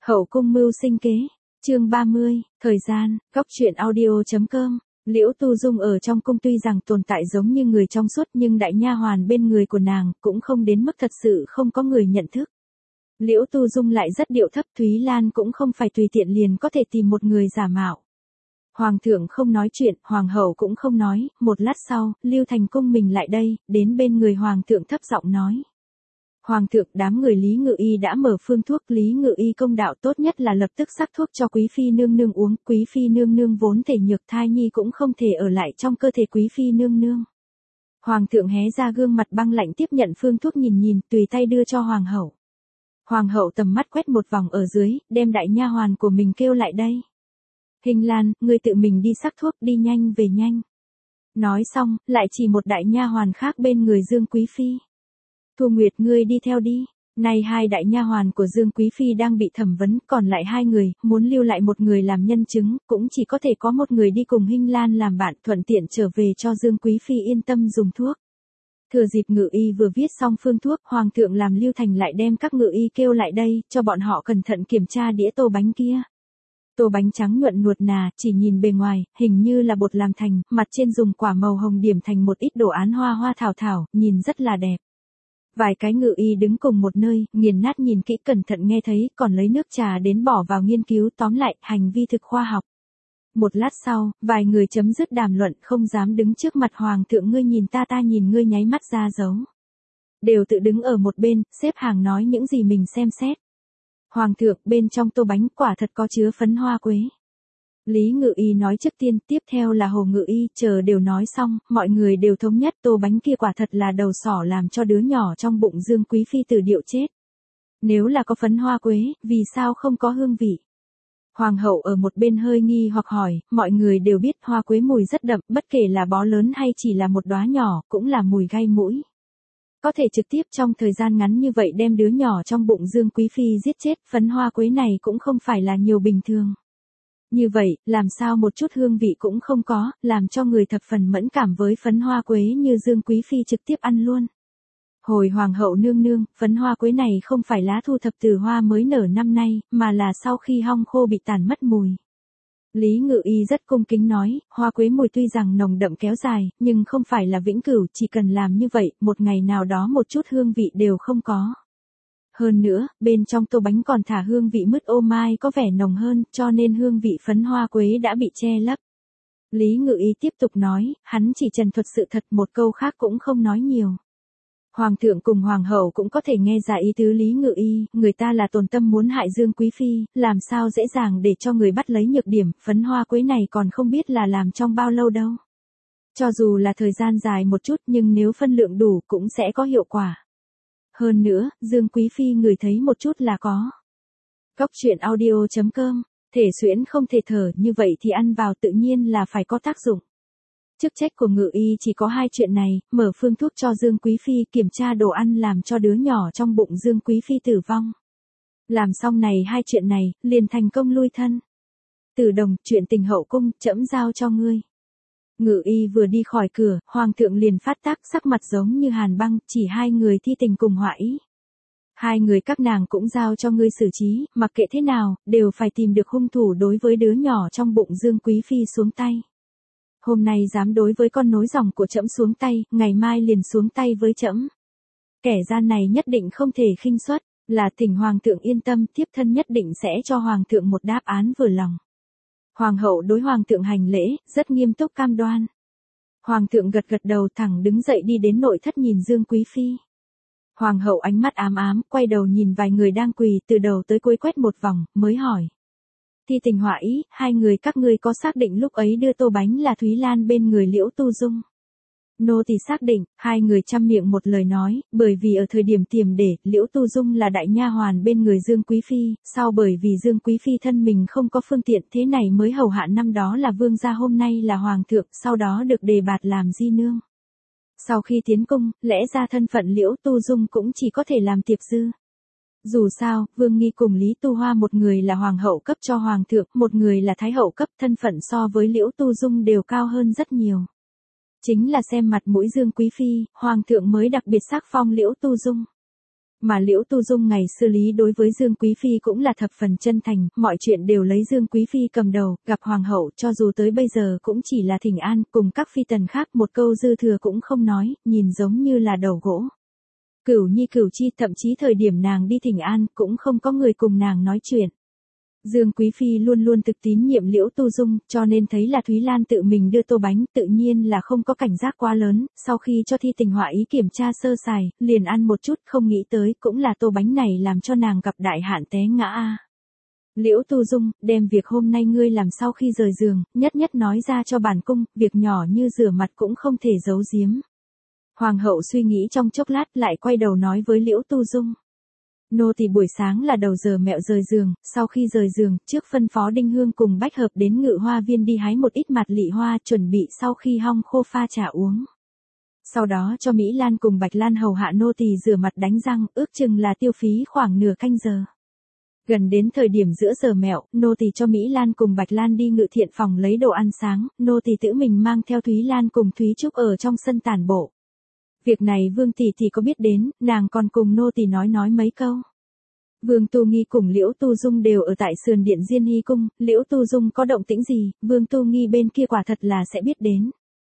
Hậu cung mưu sinh kế, chương 30, thời gian, góc truyện audio.com. Liễu Tu Dung ở trong cung tuy rằng tồn tại giống như người trong suốt nhưng đại nha hoàn bên người của nàng cũng không đến mức thật sự không có người nhận thức. Liễu Tu Dung lại rất điệu thấp, Thúy Lan cũng không phải tùy tiện liền có thể tìm một người giả mạo. Hoàng thượng không nói chuyện, hoàng hậu cũng không nói, một lát sau, Lưu Thành cung mình lại đây, đến bên người hoàng thượng thấp giọng nói. Hoàng thượng, đám người Lý Ngự Y đã mở phương thuốc, Lý Ngự Y công đạo tốt nhất là lập tức sắc thuốc cho quý phi nương nương uống, quý phi nương nương vốn thể nhược, thai nhi cũng không thể ở lại trong cơ thể quý phi nương nương. Hoàng thượng hé ra gương mặt băng lạnh tiếp nhận phương thuốc nhìn, tùy tay đưa cho hoàng hậu. Hoàng hậu tầm mắt quét một vòng ở dưới, đem đại nha hoàn của mình kêu lại đây. Hình Lan, ngươi tự mình đi sắc thuốc, đi nhanh về nhanh. Nói xong, lại chỉ một đại nha hoàn khác bên người Dương Quý Phi. Thu Nguyệt, ngươi đi theo đi. Nay hai đại nha hoàn của Dương Quý Phi đang bị thẩm vấn, còn lại hai người, muốn lưu lại một người làm nhân chứng, cũng chỉ có thể có một người đi cùng Hinh Lan làm bạn, thuận tiện trở về cho Dương Quý Phi yên tâm dùng thuốc. Thừa dịp Ngự Y vừa viết xong phương thuốc, hoàng thượng làm Lưu Thành lại đem các Ngự Y kêu lại đây, cho bọn họ cẩn thận kiểm tra đĩa tô bánh kia. Tô bánh trắng nhuận nuột nà, chỉ nhìn bề ngoài, hình như là bột làm thành, mặt trên dùng quả màu hồng điểm thành một ít đồ án hoa hoa thảo thảo, nhìn rất là đẹp. Vài cái Ngự Y đứng cùng một nơi, nghiền nát nhìn kỹ cẩn thận nghe thấy, còn lấy nước trà đến bỏ vào nghiên cứu, tóm lại, hành vi thực khoa học. Một lát sau, vài người chấm dứt đàm luận, không dám đứng trước mặt hoàng thượng, ngươi nhìn ta nhìn ngươi, nháy mắt ra dấu. Đều tự đứng ở một bên, xếp hàng nói những gì mình xem xét. Hoàng thượng, bên trong tô bánh quả thật có chứa phấn hoa quế. Lý Ngự Y nói trước tiên, tiếp theo là Hồ Ngự Y, chờ đều nói xong, mọi người đều thống nhất tô bánh kia quả thật là đầu sỏ làm cho đứa nhỏ trong bụng Dương Quý Phi tử điệu chết. Nếu là có phấn hoa quế, vì sao không có hương vị? Hoàng hậu ở một bên hơi nghi hoặc hỏi, mọi người đều biết hoa quế mùi rất đậm, bất kể là bó lớn hay chỉ là một đóa nhỏ, cũng là mùi gai mũi. Có thể trực tiếp trong thời gian ngắn như vậy đem đứa nhỏ trong bụng Dương Quý Phi giết chết, phấn hoa quế này cũng không phải là nhiều bình thường. Như vậy, làm sao một chút hương vị cũng không có, làm cho người thập phần mẫn cảm với phấn hoa quế như Dương Quý Phi trực tiếp ăn luôn. Hồi hoàng hậu nương nương, phấn hoa quế này không phải lá thu thập từ hoa mới nở năm nay, mà là sau khi hong khô bị tàn mất mùi. Lý Ngự Y rất cung kính nói, hoa quế mùi tuy rằng nồng đậm kéo dài, nhưng không phải là vĩnh cửu, chỉ cần làm như vậy, một ngày nào đó một chút hương vị đều không có. Hơn nữa, bên trong tô bánh còn thả hương vị mứt ô mai có vẻ nồng hơn, cho nên hương vị phấn hoa quế đã bị che lấp. Lý Ngự Y tiếp tục nói, hắn chỉ trần thuật sự thật, một câu khác cũng không nói nhiều. Hoàng thượng cùng hoàng hậu cũng có thể nghe ra ý tứ Lý Ngự Y, người ta là tồn tâm muốn hại Dương Quý Phi, làm sao dễ dàng để cho người bắt lấy nhược điểm, phấn hoa quế này còn không biết là làm trong bao lâu đâu. Cho dù là thời gian dài một chút nhưng nếu phân lượng đủ cũng sẽ có hiệu quả. Hơn nữa, Dương Quý Phi ngửi thấy một chút là có. Góc truyện audio.com, thể xuyễn không thể thở, như vậy thì ăn vào tự nhiên là phải có tác dụng. Chức trách của Ngự Y chỉ có hai chuyện này, mở phương thuốc cho Dương Quý Phi, kiểm tra đồ ăn làm cho đứa nhỏ trong bụng Dương Quý Phi tử vong. Làm xong này hai chuyện này, liền thành công lui thân. Từ Đồng, chuyện tình hậu cung, trẫm giao cho ngươi. Ngự Y vừa đi khỏi cửa, hoàng thượng liền phát tác, sắc mặt giống như hàn băng, chỉ hai người thi tình cùng họa ý. Hai người các nàng cũng giao cho ngươi xử trí, mặc kệ thế nào, đều phải tìm được hung thủ đối với đứa nhỏ trong bụng Dương Quý Phi xuống tay. Hôm nay dám đối với con nối dòng của trẫm xuống tay, ngày mai liền xuống tay với trẫm. Kẻ gian này nhất định không thể khinh suất, là thỉnh hoàng thượng yên tâm, thiếp thân nhất định sẽ cho hoàng thượng một đáp án vừa lòng. Hoàng hậu đối hoàng thượng hành lễ, rất nghiêm túc cam đoan. Hoàng thượng gật gật đầu, thẳng đứng dậy đi đến nội thất nhìn Dương Quý Phi. Hoàng hậu ánh mắt ám ám, quay đầu nhìn vài người đang quỳ, từ đầu tới cuối quét một vòng, mới hỏi. Thi tình họa ý, hai người các ngươi có xác định lúc ấy đưa tô bánh là Thúy Lan bên người Liễu Tu Dung? Nô tỳ xác định, hai người chăm miệng một lời nói, bởi vì ở thời điểm tiềm để, Liễu Tu Dung là đại nha hoàn bên người Dương Quý Phi, sau bởi vì Dương Quý Phi thân mình không có phương tiện, thế này mới hầu hạ năm đó là vương gia, hôm nay là hoàng thượng, sau đó được đề bạt làm di nương. Sau khi tiến cung, lẽ ra thân phận Liễu Tu Dung cũng chỉ có thể làm tiệp dư. Dù sao, Vương Nghi cùng Lý Tu Hoa một người là hoàng hậu cấp cho hoàng thượng, một người là thái hậu cấp, thân phận so với Liễu Tu Dung đều cao hơn rất nhiều. Chính là xem mặt mũi Dương Quý Phi, hoàng thượng mới đặc biệt sắc phong Liễu Tu Dung. Mà Liễu Tu Dung ngày xưa lý đối với Dương Quý Phi cũng là thập phần chân thành, mọi chuyện đều lấy Dương Quý Phi cầm đầu, gặp hoàng hậu cho dù tới bây giờ cũng chỉ là thỉnh an, cùng các phi tần khác một câu dư thừa cũng không nói, nhìn giống như là đầu gỗ. Cửu Nhi Cửu Chi thậm chí thời điểm nàng đi thỉnh an cũng không có người cùng nàng nói chuyện. Dương Quý Phi luôn luôn thực tín nhiệm Liễu Tu Dung, cho nên thấy là Thúy Lan tự mình đưa tô bánh, tự nhiên là không có cảnh giác quá lớn, sau khi cho Thi Tình Họa ý kiểm tra sơ sài, liền ăn một chút, không nghĩ tới cũng là tô bánh này làm cho nàng gặp đại hạn té ngã a. Liễu Tu Dung, đem việc hôm nay ngươi làm sau khi rời giường, nhất nhất nói ra cho bản cung, việc nhỏ như rửa mặt cũng không thể giấu giếm. Hoàng hậu suy nghĩ trong chốc lát lại quay đầu nói với Liễu Tu Dung. Nô tỳ buổi sáng là đầu giờ mẹo rời giường, sau khi rời giường, trước phân phó Đinh Hương cùng Bách Hợp đến Ngự Hoa Viên đi hái một ít mạt lị hoa chuẩn bị sau khi hong khô pha trà uống. Sau đó cho Mỹ Lan cùng Bạch Lan hầu hạ nô tỳ rửa mặt đánh răng, ước chừng là tiêu phí khoảng nửa canh giờ. Gần đến thời điểm giữa giờ mẹo, nô tỳ cho Mỹ Lan cùng Bạch Lan đi Ngự Thiện phòng lấy đồ ăn sáng, nô tỳ tự mình mang theo Thúy Lan cùng Thúy Trúc ở trong sân tản bộ. Việc này Vương tỷ tỷ có biết đến, nàng còn cùng nô tỳ nói mấy câu. Vương Tu Nghi cùng Liễu Tu Dung đều ở tại sườn điện Diên Hy cung, Liễu Tu Dung có động tĩnh gì, Vương Tu Nghi bên kia quả thật là sẽ biết đến.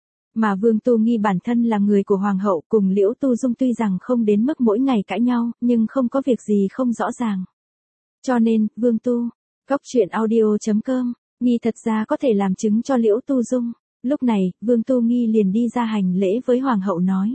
Mà Vương Tu Nghi bản thân là người của hoàng hậu, cùng Liễu Tu Dung tuy rằng không đến mức mỗi ngày cãi nhau, nhưng không có việc gì không rõ ràng. Cho nên, Vương Tu, coctruyện.audio.com, Nghi thật ra có thể làm chứng cho Liễu Tu Dung. Lúc này, Vương Tu Nghi liền đi ra hành lễ với hoàng hậu nói.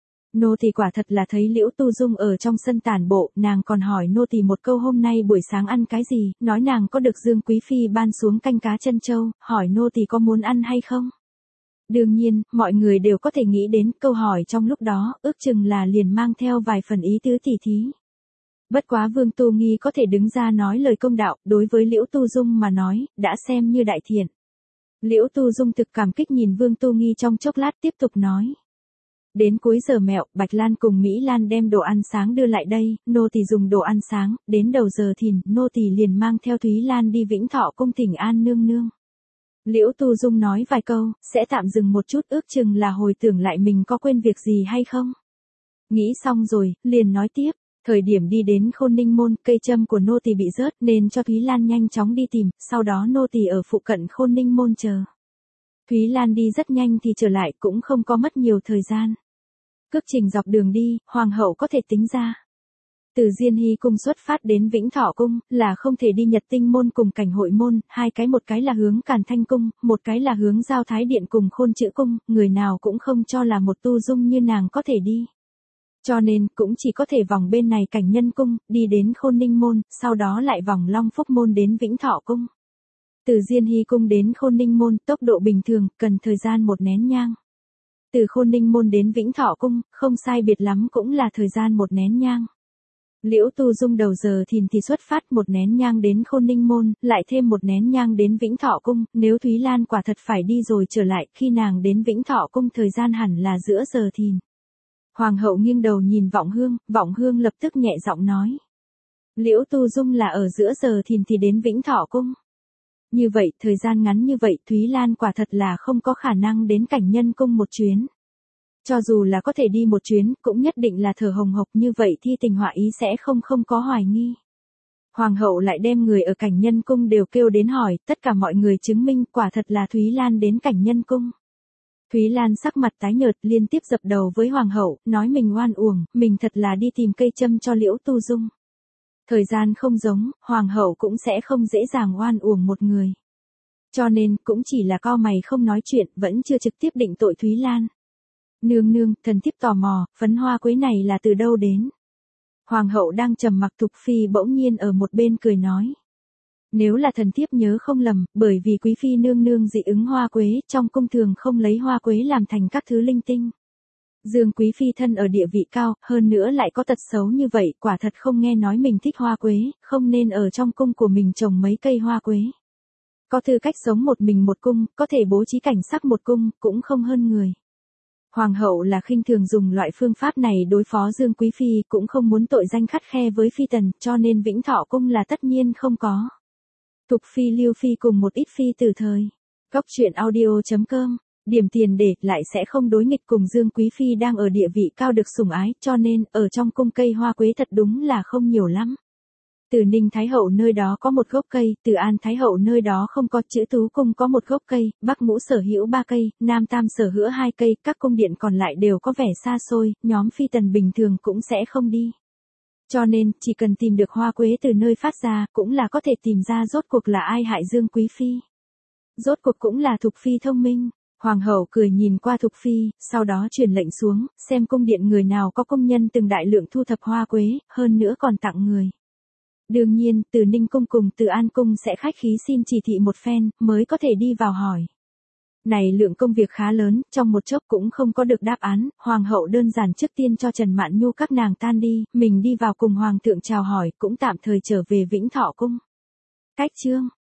Nô tỳ quả thật là thấy Liễu Tu Dung ở trong sân tản bộ, nàng còn hỏi nô tỳ một câu hôm nay buổi sáng ăn cái gì, nói nàng có được Dương Quý Phi ban xuống canh cá chân châu, hỏi nô tỳ có muốn ăn hay không. Đương nhiên, mọi người đều có thể nghĩ đến câu hỏi trong lúc đó, ước chừng là liền mang theo vài phần ý tứ tỉ thí. Bất quá Vương Tu Nghi có thể đứng ra nói lời công đạo, đối với Liễu Tu Dung mà nói, đã xem như đại thiện. Liễu Tu Dung thực cảm kích nhìn Vương Tu Nghi trong chốc lát tiếp tục nói. Đến cuối giờ mẹo, Bạch Lan cùng Mỹ Lan đem đồ ăn sáng đưa lại đây, nô tỳ dùng đồ ăn sáng, đến đầu giờ thìn, nô tỳ liền mang theo Thúy Lan đi Vĩnh Thọ cung thỉnh an nương nương. Liễu Tu Dung nói vài câu, sẽ tạm dừng một chút ước chừng là hồi tưởng lại mình có quên việc gì hay không. Nghĩ xong rồi, liền nói tiếp, thời điểm đi đến Khôn Ninh môn, cây châm của nô tỳ bị rớt nên cho Thúy Lan nhanh chóng đi tìm, sau đó nô tỳ ở phụ cận Khôn Ninh môn chờ. Thúy Lan đi rất nhanh thì trở lại cũng không có mất nhiều thời gian. Cước trình dọc đường đi, hoàng hậu có thể tính ra. Từ Diên Hy cung xuất phát đến Vĩnh Thọ cung, là không thể đi Nhật Tinh môn cùng Cảnh Hội môn, một cái là hướng Càn Thanh cung, một cái là hướng Giao Thái điện cùng Khôn Chữ cung, người nào cũng không cho là một tu dung như nàng có thể đi. Cho nên, cũng chỉ có thể vòng bên này Cảnh Nhân cung, đi đến Khôn Ninh môn, sau đó lại vòng Long Phúc môn đến Vĩnh Thọ cung. Từ Diên Hy cung đến Khôn Ninh môn, tốc độ bình thường, cần thời gian một nén nhang. Từ Khôn Ninh môn đến Vĩnh Thọ cung, không sai biệt lắm cũng là thời gian một nén nhang. Liễu Tu Dung đầu giờ thìn thì xuất phát một nén nhang đến Khôn Ninh môn, lại thêm một nén nhang đến Vĩnh Thọ cung, nếu Thúy Lan quả thật phải đi rồi trở lại, khi nàng đến Vĩnh Thọ cung thời gian hẳn là giữa giờ thìn. Hoàng hậu nghiêng đầu nhìn Vọng Hương lập tức nhẹ giọng nói. Liễu Tu Dung là ở giữa giờ thìn thì đến Vĩnh Thọ cung. Như vậy, thời gian ngắn như vậy, Thúy Lan quả thật là không có khả năng đến Cảnh Nhân cung một chuyến. Cho dù là có thể đi một chuyến, cũng nhất định là thở hồng hộc như vậy Thi Tình Họa ý sẽ không có hoài nghi. Hoàng hậu lại đem người ở Cảnh Nhân cung đều kêu đến hỏi, tất cả mọi người chứng minh quả thật là Thúy Lan đến Cảnh Nhân cung. Thúy Lan sắc mặt tái nhợt liên tiếp dập đầu với hoàng hậu, nói mình oan uổng, mình thật là đi tìm cây châm cho Liễu Tu Dung. Thời gian không giống, hoàng hậu cũng sẽ không dễ dàng oan uổng một người. Cho nên, cũng chỉ là cau mày không nói chuyện, vẫn chưa trực tiếp định tội Thúy Lan. Nương nương, thần thiếp tò mò, phấn hoa quế này là từ đâu đến? Hoàng hậu đang trầm mặc, Thục Phi bỗng nhiên ở một bên cười nói. Nếu là thần thiếp nhớ không lầm, bởi vì quý phi nương nương dị ứng hoa quế, trong cung thường không lấy hoa quế làm thành các thứ linh tinh. Dương quý phi thân ở địa vị cao, hơn nữa lại có tật xấu như vậy, quả thật không nghe nói mình thích hoa quế, không nên ở trong cung của mình trồng mấy cây hoa quế. Có tư cách sống một mình một cung, có thể bố trí cảnh sắc một cung, cũng không hơn người. Hoàng hậu là khinh thường dùng loại phương pháp này đối phó Dương quý phi, cũng không muốn tội danh khắt khe với phi tần, cho nên Vĩnh Thọ cung là tất nhiên không có. Thục Phi Lưu Phi cùng một ít phi từ thời. Coctruyện.audio.com điểm tiền để lại sẽ không đối nghịch cùng Dương Quý Phi đang ở địa vị cao được sủng ái, cho nên, ở trong cung cây hoa quế thật đúng là không nhiều lắm. Từ Ninh Thái Hậu nơi đó có một gốc cây, từ An Thái Hậu nơi đó không có, Chữ Tú Cung có một gốc cây, Bắc Ngũ sở hữu 3 cây, Nam Tam sở hữu 2 cây, các cung điện còn lại đều có vẻ xa xôi, nhóm phi tần bình thường cũng sẽ không đi. Cho nên, chỉ cần tìm được hoa quế từ nơi phát ra, cũng là có thể tìm ra rốt cuộc là ai hại Dương Quý Phi. Rốt cuộc cũng là Thục Phi thông minh. Hoàng hậu cười nhìn qua Thục Phi, sau đó truyền lệnh xuống, xem cung điện người nào có công nhân từng đại lượng thu thập hoa quế, hơn nữa còn tặng người. Đương nhiên, từ Ninh Cung cùng từ An Cung sẽ khách khí xin chỉ thị một phen, mới có thể đi vào hỏi. Này lượng công việc khá lớn, trong một chốc cũng không có được đáp án, Hoàng hậu đơn giản trước tiên cho Trần Mạn Nhu các nàng tan đi, mình đi vào cùng Hoàng thượng chào hỏi, cũng tạm thời trở về Vĩnh Thọ Cung. Cách chương